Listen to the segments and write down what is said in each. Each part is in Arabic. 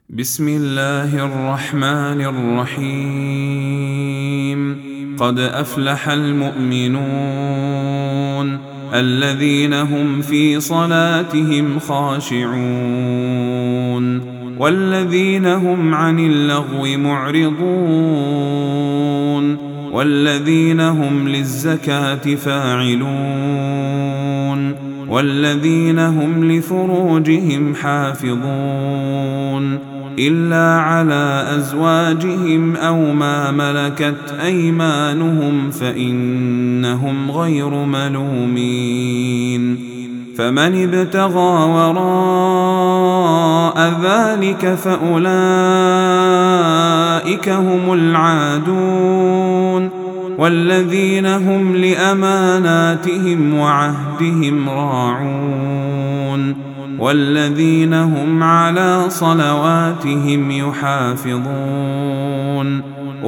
بسم الله الرحمن الرحيم. قد أفلح المؤمنون الذين هم في صلاتهم خاشعون والذين هم عن اللغو معرضون والذين هم للزكاة فاعلون والذين هم لفروجهم حافظون إلا على أزواجهم أو ما ملكت أيمانهم فإنهم غير ملومين. فمن ابتغى وراء ذلك فأولئك هم العادون والذين هم لأماناتهم وعهدهم راعون والذين هم على صلواتهم يحافظون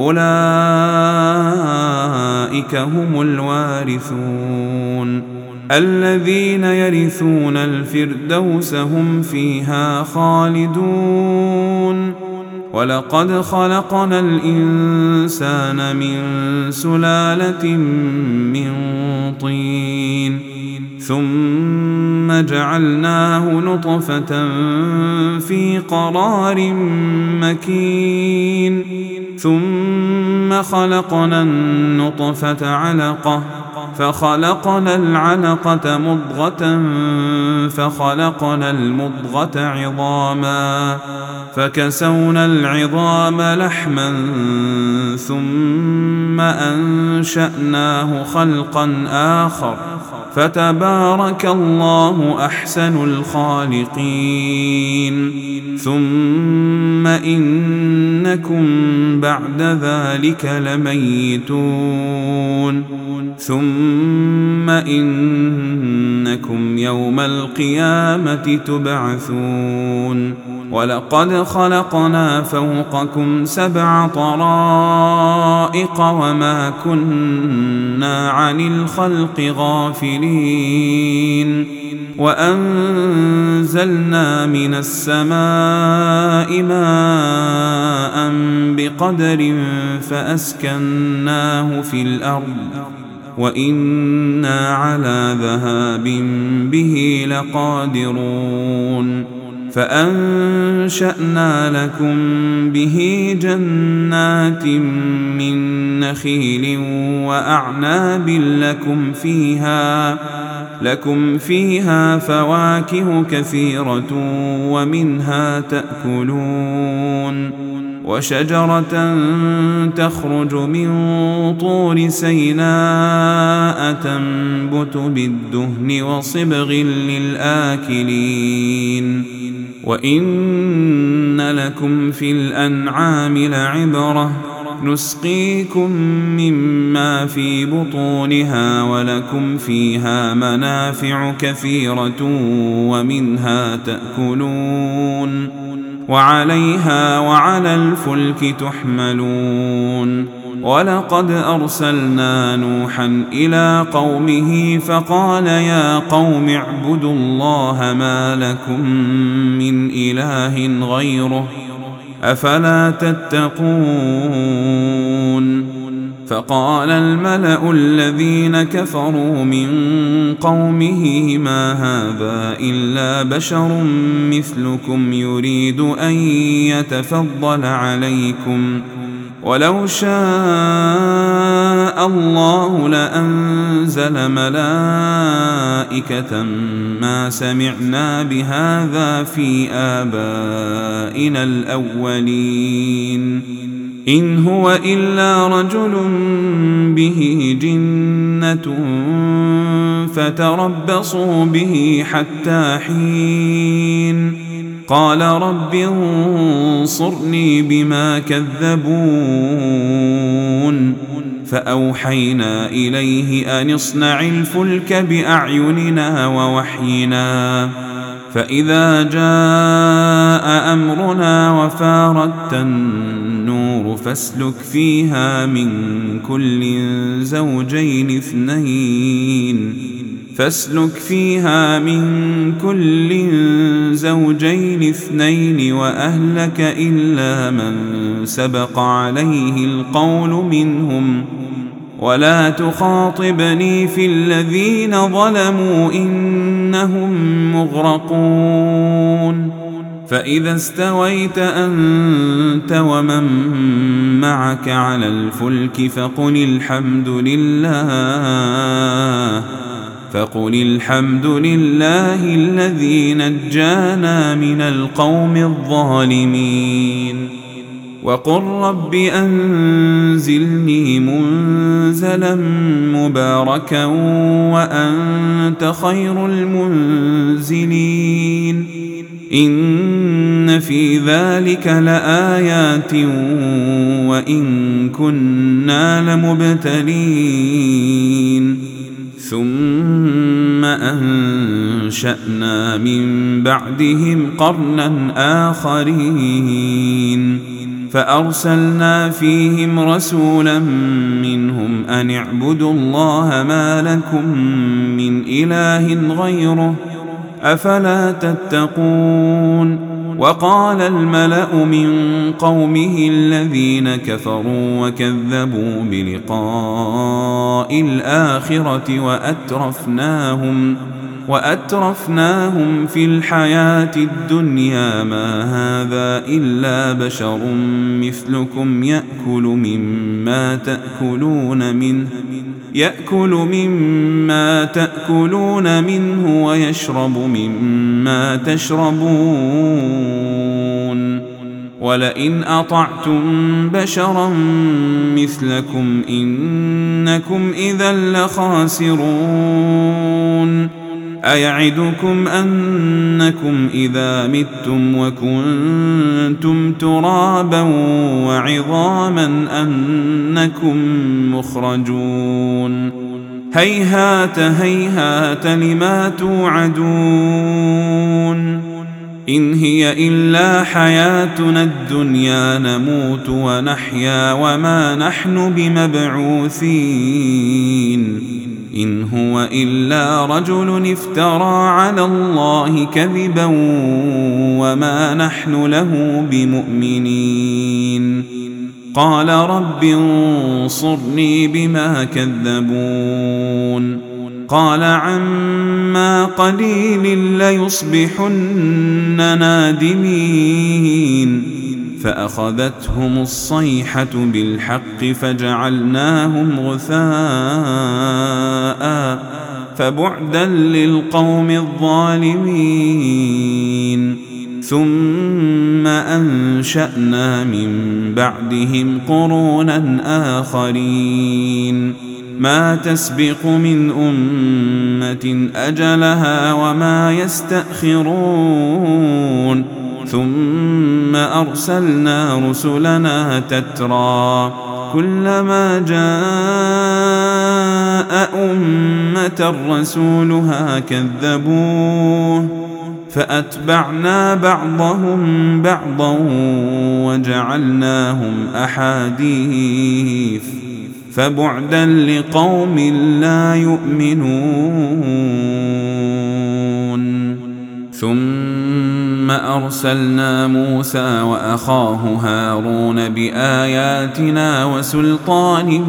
أولئك هم الوارثون الذين يرثون الفردوس هم فيها خالدون. ولقد خلقنا الإنسان من سلالة من طين ثم جعلناه نطفة في قرار مكين ثم خلقنا النطفة علقة فخلقنا العلقة مضغة فخلقنا المضغة عظاما فكسونا العظام لحما ثم أنشأناه خلقا آخر فتبارك الله أحسن الخالقين. ثم إنكم بعد ذلك لميتون ثم إنكم يوم القيامة تبعثون. ولقد خلقنا فوقكم 7 طرائق وما كنا عن الخلق غافلين وأنزلنا من السماء ماء بقدر فأسكناه في الأرض وإنا على ذهاب به لقادرون. فأنشأنا لكم به جنات من نخيل وأعناب لكم فيها فواكه كثيرة ومنها تأكلون وشجرة تخرج من طور سيناء تنبت بالدهن وصبغ للآكلين. وإن لكم في الأنعام لعبرة نسقيكم مما في بطونها ولكم فيها منافع كثيرة ومنها تأكلون وعليها وعلى الفلك تحملون. ولقد أرسلنا نوحا إلى قومه فقال يا قوم اعبدوا الله ما لكم من إله غيره أفلا تتقون. فقال الملأ الذين كفروا من قومه ما هذا إلا بشر مثلكم يريد أن يتفضل عليكم ولو شاء الله لأنزل ملائكة ما سمعنا بهذا في آبائنا الأولين إن هو إلا رجل به جنة فتربصوا به حتى حين. قال رب انصرني بما كذبون. فأوحينا إليه أن اصنع الفلك بأعيننا ووحينا فإذا جاء أمرنا وفاردت النور فاسلك فيها من كل زوجين 2 فاسلك فيها من كل زوجين اثنين وأهلك إلا من سبق عليه القول منهم ولا تخاطبني في الذين ظلموا إنهم مغرقون فإذا استويت أنت ومن معك على الفلك فقل الحمد لله الذي نجانا من القوم الظالمين وقل رب أنزلني منزلا مباركا وأنت خير المنزلين إن في ذلك لآيات وإن كنا لمبتلين ثم أنشأنا من بعدهم قرنا آخرين فأرسلنا فيهم رسولا منهم أن اعبدوا الله ما لكم من إله غيره أفلا تتقون وقال الملأ من قومه الذين كفروا وكذبوا بلقاء الآخرة وأترفناهم في الحياة الدنيا ما هذا إلا بشر مثلكم يأكل مما تأكلون منه ويشرب مما تشربون ولئن أطعتم بشرا مثلكم إنكم إذا لخاسرون أيعدكم أنكم إذا متم وكنتم ترابا وعظاما أنكم مخرجون هيهات هيهات لما توعدون إن هي إلا حياتنا الدنيا نموت ونحيا وما نحن بمبعوثين إن هو إلا رجل افترى على الله كذبا وما نحن له بمؤمنين قال رب انصرني بما كذبون قال عما قليل ليصبحن نادمين فأخذتهم الصيحة بالحق فجعلناهم غثاء فبعدا للقوم الظالمين ثم أنشأنا من بعدهم قرونا آخرين ما تسبق من أمة أجلها وما يستأخرون ثم أرسلنا رسلنا تترى كلما جاء أمة رسولها كذبوه فأتبعنا بعضهم بعضا وجعلناهم أحاديث فبعدا لقوم لا يؤمنون ثم أرسلنا موسى وأخاه هارون بآياتنا وسلطان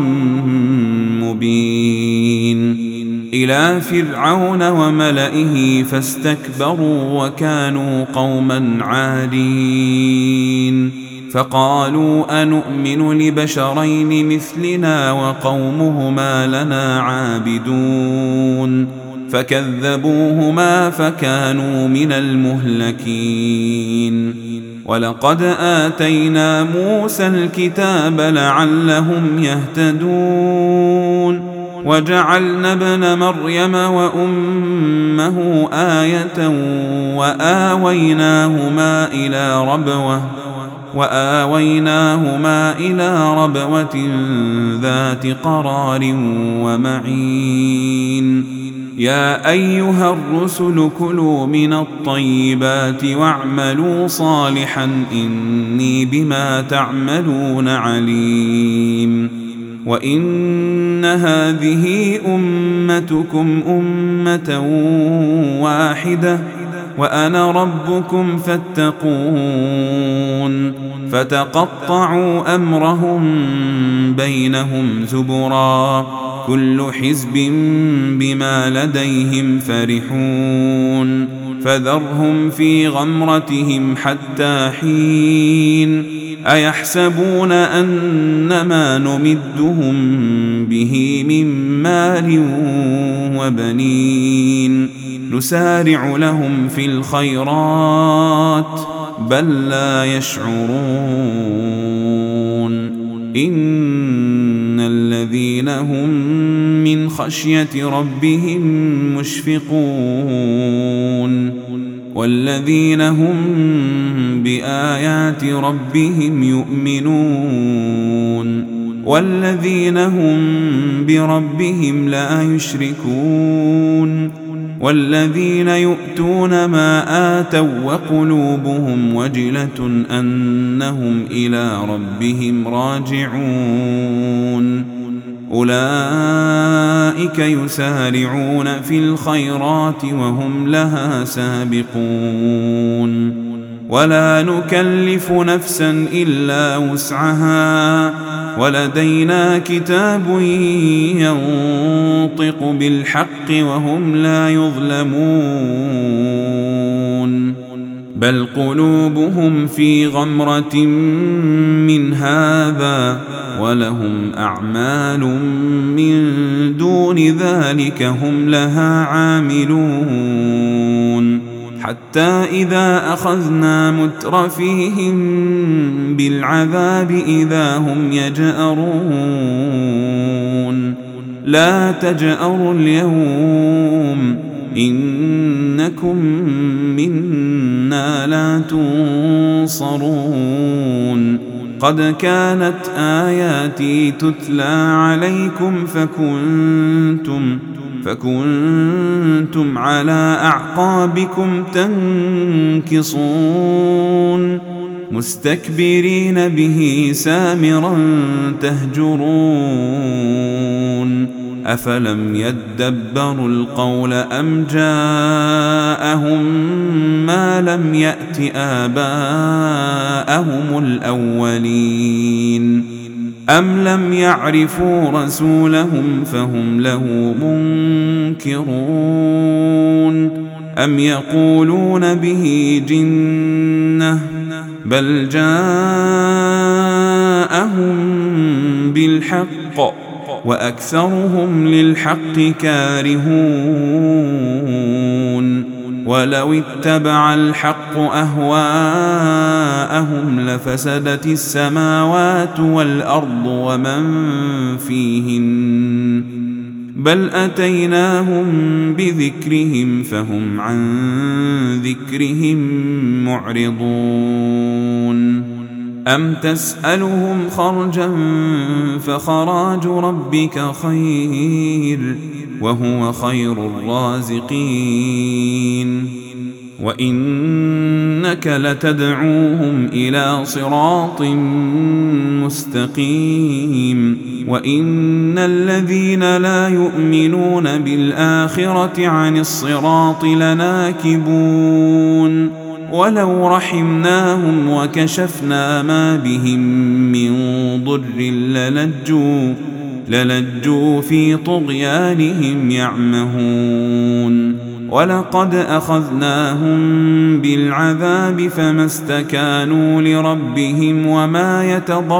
مبين إلى فرعون وملئه فاستكبروا وكانوا قوما عادين فقالوا أنؤمن لبشرين مثلنا وقومهما لنا عابدون فكذبوهما فكانوا من المهلكين ولقد آتينا موسى الكتاب لعلهم يهتدون وجعلنا ابن مريم وأمه آية وآويناهما إلى ربوة ذات قرار ومعين يا أيها الرسل كلوا من الطيبات واعملوا صالحا إني بما تعملون عليم وإن هذه أمتكم أمة واحدة وأنا ربكم فاتقون فتقطعوا أمرهم بينهم زبرا كل حزب بما لديهم فرحون فذرهم في غمرتهم حتى حين أيحسبون أنما نمدهم به من مال وبنين نسارع لهم في الخيرات بل لا يشعرون إن الذين هم من خشية ربهم مشفقون والذين هم بآيات ربهم يؤمنون والذين هم بربهم لا يشركون والذين يؤتون ما آتوا وقلوبهم وجلة أنهم إلى ربهم راجعون أولئك يسارعون في الخيرات وهم لها سابقون ولا نكلف نفسا إلا وسعها ولدينا كتاب ينطق بالحق وهم لا يظلمون بل قلوبهم في غمرة من هذا ولهم أعمال من دون ذلك هم لها عاملون حتى إذا أخذنا مترفيهم بالعذاب إذا هم يجأرون لا تجأروا اليوم إنكم منا لا تنصرون قد كانت آياتي تتلى عليكم فكنتم على أعقابكم تنكصون مستكبرين به سامرا تهجرون أفلم يدبروا القول أم جاءهم ما لم يأت آباءهم الأولين أم لم يعرفوا رسولهم فهم له منكرون أم يقولون به جنة بل جاءهم بالحق وأكثرهم للحق كارهون ولو اتبع الحق أهواءهم لفسدت السماوات والأرض ومن فيهن بل أتيناهم بذكرهم فهم عن ذكرهم معرضون أم تسألهم خرجا فخراج ربك خير وهو خير الرازقين وإنك لتدعوهم إلى صراط مستقيم وإن الذين لا يؤمنون بالآخرة عن الصراط لناكبون ولو رحمناهم وكشفنا ما بهم من ضر للجوا في طغيانهم يعمهون ولقد أخذناهم بالعذاب فما استكانوا لربهم وما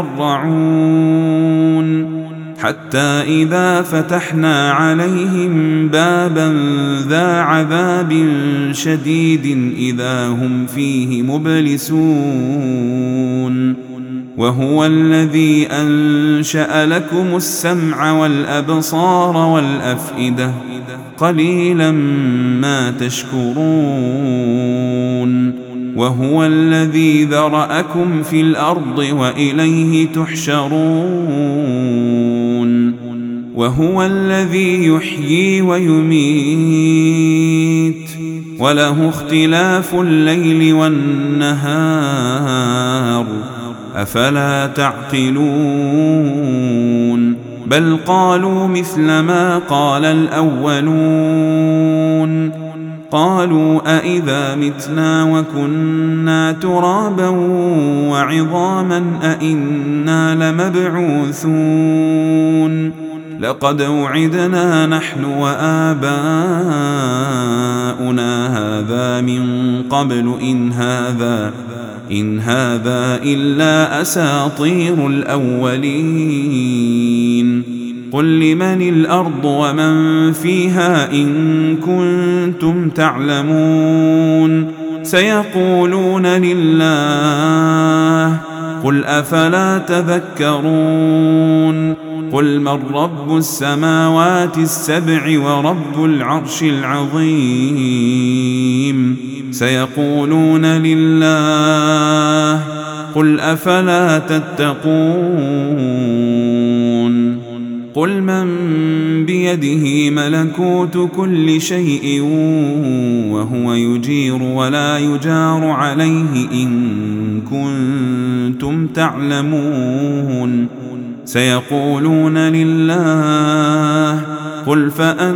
يتضرعون حتى إذا فتحنا عليهم بابا ذا عذاب شديد إذا هم فيه مبلسون وهو الذي أنشأ لكم السمع والأبصار والأفئدة قليلا ما تشكرون وهو الذي ذرأكم في الأرض وإليه تحشرون وهو الذي يحيي ويميت وله اختلاف الليل والنهار أفلا تعقلون بل قالوا مثل ما قال الأولون قالوا أإذا متنا وكنا ترابا وعظاما أإنا لمبعوثون لقد وعدنا نحن وآباؤنا هذا من قبل إن هذا إلا أساطير الأولين قل لمن الأرض ومن فيها إن كنتم تعلمون سيقولون لله قل أفلا تذكرون قل من رب السماوات السبع ورب العرش العظيم سيقولون لله قل أفلا تتقون قل من بيده ملكوت كل شيء وهو يجير ولا يجار عليه إن كنتم تعلمون سيقولون لله قل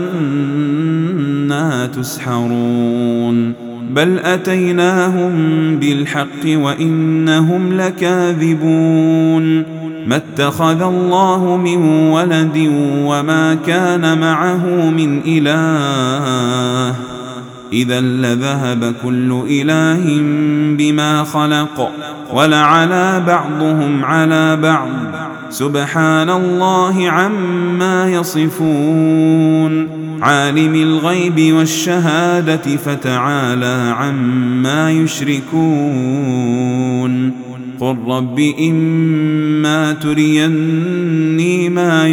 فأنى تسحرون بل أتيناهم بالحق وإنهم لكاذبون ما اتخذ الله من ولد وما كان معه من إله إذا لذهب كل إله بما خلق ولعلى بعضهم على بعض سبحان الله عما يصفون عالم الغيب والشهادة فتعالى عما يشركون قل رب إما تريني ما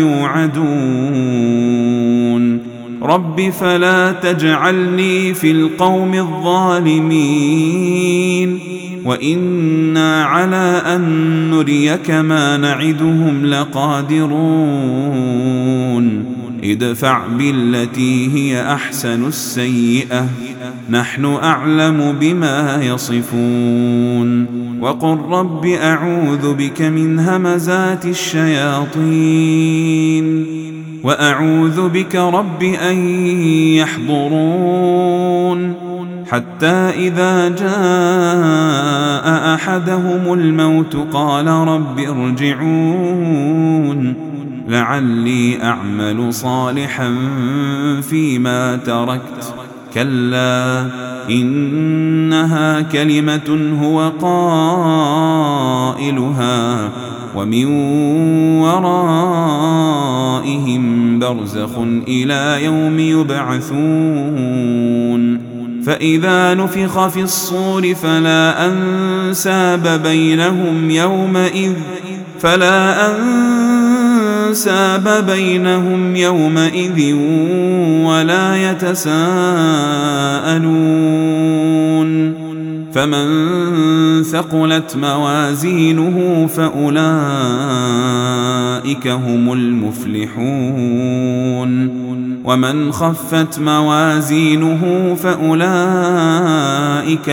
يوعدون رب فلا تجعلني في القوم الظالمين وإنا على أن نريك ما نعدهم لقادرون ادفع بالتي هي أحسن السيئة نحن أعلم بما يصفون وقل رب أعوذ بك من همزات الشياطين وأعوذ بك رب أن يحضرون حتى إذا جاء أحدهم الموت قال رب ارجعون لعلي أعمل صالحا فيما تركت كلا إنها كلمة هو قائلها ومن ورائهم برزخ إلى يوم يبعثون فإذا نفخ في الصور فلا أنساب بينهم يومئذ ولا يتساءلون فمن ثقلت موازينه فأولئك هم المفلحون ومن خفت موازينه فأولئك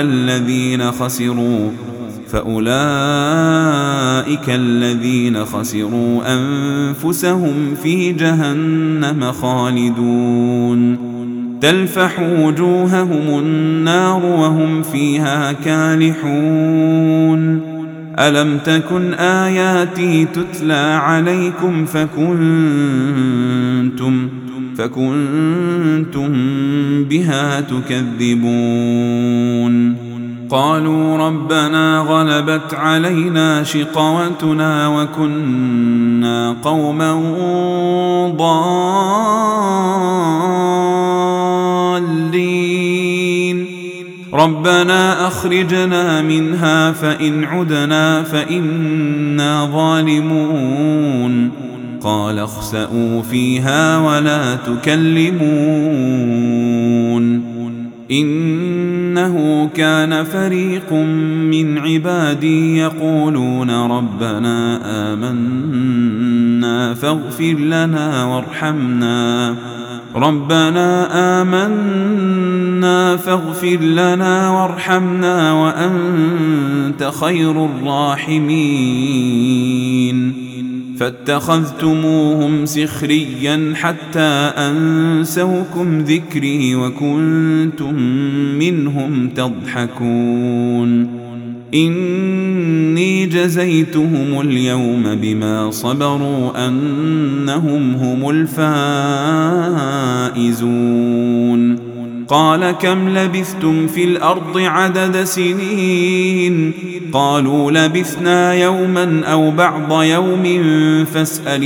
الذين خسروا أنفسهم في جهنم خالدون تلفح وجوههم النار وهم فيها كالحون ألم تكن آياتي تتلى عليكم فكنتم بها تكذبون قالوا ربنا غلبت علينا شقوتنا وكنا قوما ضالين ربنا أخرجنا منها فإن عدنا فإنا ظالمون قال اخسئوا فيها ولا تكلمون إنه كان فريق من عبادي يقولون ربنا آمنا فاغفر لنا وارحمنا وأنت خير الراحمين فاتخذتموهم سخريا حتى أنسوكم ذكري وكنتم منهم تضحكون إني جزيتهم اليوم بما صبروا أنهم هم الفائزون قال كم لبثتم في الأرض عدد سنين قالوا لبثنا يوما أو بعض يوم فاسأل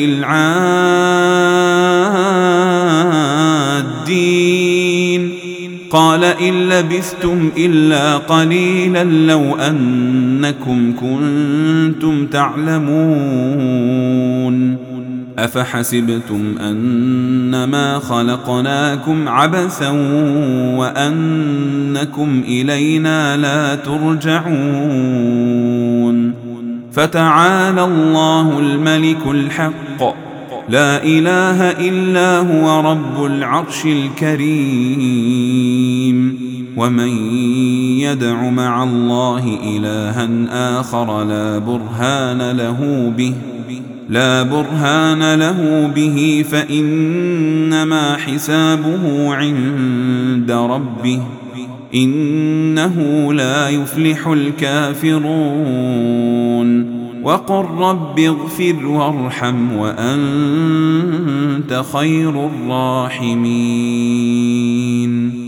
العادين قال إن لبثتم إلا قليلا لو أنكم كنتم تعلمون أفحسبتم أنما خلقناكم عبثا وأنكم إلينا لا ترجعون فتعالى الله الملك الحق لا إله إلا هو رب العرش الكريم ومن يدع مع الله إلها آخر لا برهان له به فإنما حسابه عند ربه إنه لا يفلح الكافرون وقل رب اغفر وارحم وأنت خير الراحمين